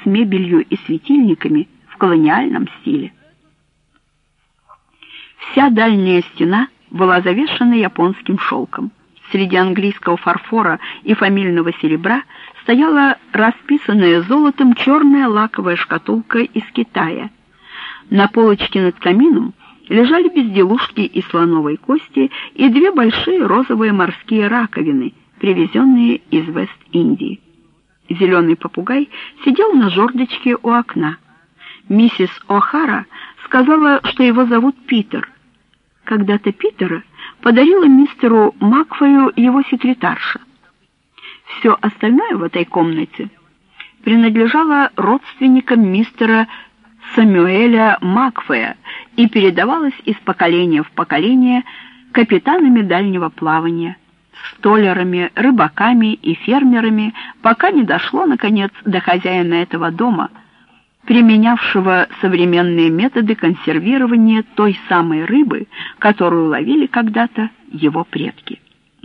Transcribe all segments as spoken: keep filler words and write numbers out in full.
с мебелью и светильниками в колониальном стиле. Вся дальняя стена была завешена японским шелком. Среди английского фарфора и фамильного серебра стояла расписанная золотом черная лаковая шкатулка из Китая. На полочке над камином лежали безделушки из слоновой кости и две большие розовые морские раковины, привезенные из Вест-Индии. Зеленый попугай сидел на жердочке у окна. Миссис О'Хара сказала, что его зовут Питер. Когда-то Питера подарила мистеру Макфою его секретарша. Все остальное в этой комнате принадлежало родственникам мистера Сэмюэля Макфея и передавалось из поколения в поколение капитанами дальнего плавания, столярами, рыбаками и фермерами, пока не дошло, наконец, до хозяина этого дома, применявшего современные методы консервирования той самой рыбы, которую ловили когда-то его предки.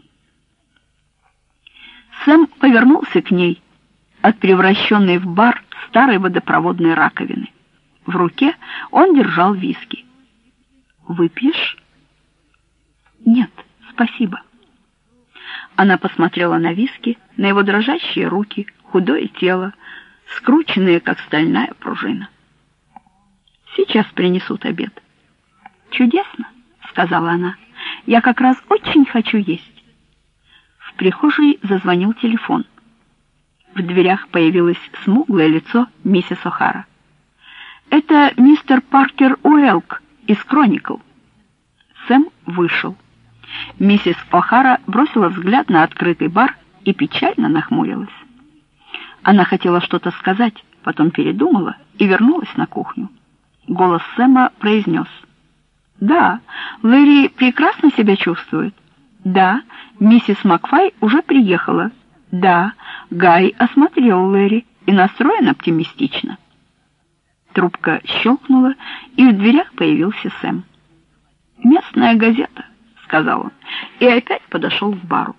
Сэм повернулся к ней от превращенной в бар старой водопроводной раковины. В руке он держал виски. «Выпьешь?» «Нет, спасибо». Она посмотрела на виски, на его дрожащие руки, худое тело, скрученные, как стальная пружина. «Сейчас принесут обед». «Чудесно», — сказала она. «Я как раз очень хочу есть». В прихожей зазвонил телефон. В дверях появилось смуглое лицо миссис О'Хара. «Это мистер Паркер Уэлк из «Кроникл». Сэм вышел. Миссис О'Хара бросила взгляд на открытый бар и печально нахмурилась. Она хотела что-то сказать, потом передумала и вернулась на кухню. Голос Сэма произнес: «Да, Лэри прекрасно себя чувствует. Да, миссис Макфай уже приехала. Да, Гай осмотрел Лэри и настроен оптимистично». Трубка щелкнула, и в дверях появился Сэм. «Местная газета», — сказал он, и опять подошел к бару.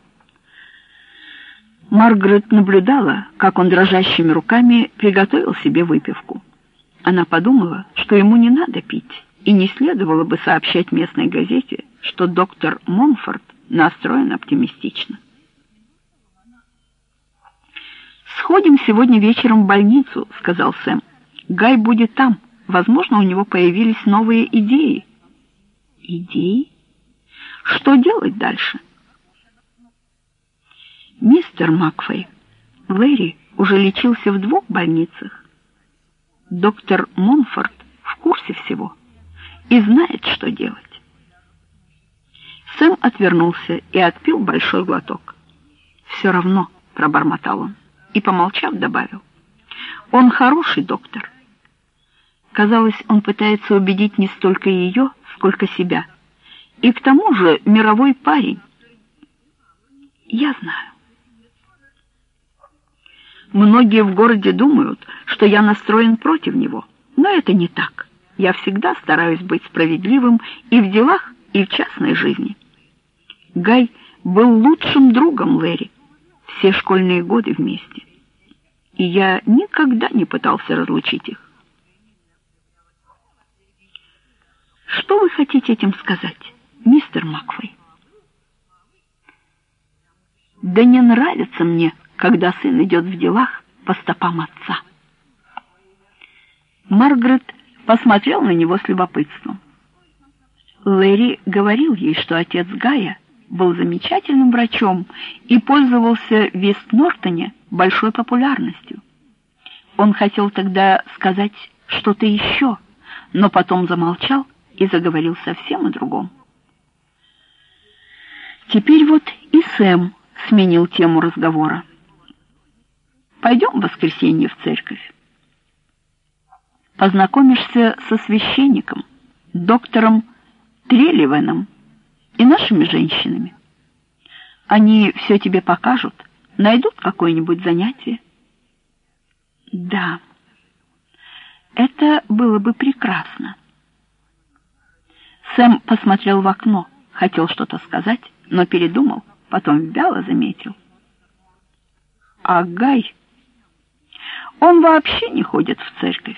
Маргарет наблюдала, как он дрожащими руками приготовил себе выпивку. Она подумала, что ему не надо пить, и не следовало бы сообщать местной газете, что доктор Монфорт настроен оптимистично. «Сходим сегодня вечером в больницу», — сказал Сэм. «Гай будет там. Возможно, у него появились новые идеи». «Идеи? Что делать дальше?» «Мистер Макфей, Лэри уже лечился в двух больницах. Доктор Монфорт в курсе всего и знает, что делать». Сэм отвернулся и отпил большой глоток. «Все равно», — пробормотал он и, помолчав, добавил: «Он хороший доктор». Казалось, он пытается убедить не столько ее, сколько себя. И к тому же мировой парень. «Я знаю». Многие в городе думают, что я настроен против него, но это не так. Я всегда стараюсь быть справедливым и в делах, и в частной жизни. Гай был лучшим другом Лэри, все школьные годы вместе, и я никогда не пытался разлучить их. Что вы хотите этим сказать, мистер Макфей? Да не нравится мне, когда сын идет в делах по стопам отца. Маргарет посмотрел на него с любопытством. Лэри говорил ей, что отец Гая был замечательным врачом и пользовался в Вест-Нортоне большой популярностью. Он хотел тогда сказать что-то еще, но потом замолчал и заговорил совсем о другом. Теперь вот и Сэм сменил тему разговора. «Пойдем в воскресенье в церковь. Познакомишься со священником, доктором Трелливеном и нашими женщинами. Они все тебе покажут, найдут какое-нибудь занятие». «Да, это было бы прекрасно». Сэм посмотрел в окно, хотел что-то сказать, но передумал, потом вяло заметил: «А Гай, Он вообще не ходит в церковь.